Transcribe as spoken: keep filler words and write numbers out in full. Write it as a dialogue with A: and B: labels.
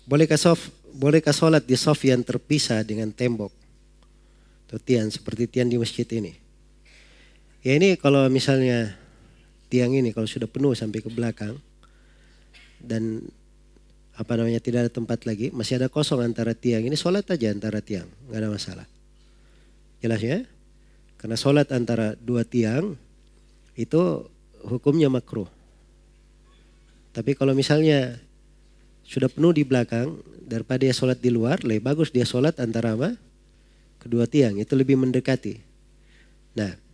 A: Bolehkah sof, bolehkah sholat di sof yang terpisah dengan tembok atau tiang seperti tiang di masjid ini? Ya ini kalau misalnya tiang ini kalau sudah penuh sampai ke belakang dan apa namanya tidak ada tempat lagi, masih ada kosong antara tiang ini, sholat aja antara tiang, nggak ada masalah. Jelas ya? Karena sholat antara dua tiang itu hukumnya makruh. Tapi kalau misalnya sudah penuh di belakang, daripada dia sholat di luar, lebih bagus dia sholat antara apa? Kedua tiang, itu lebih mendekati. Nah,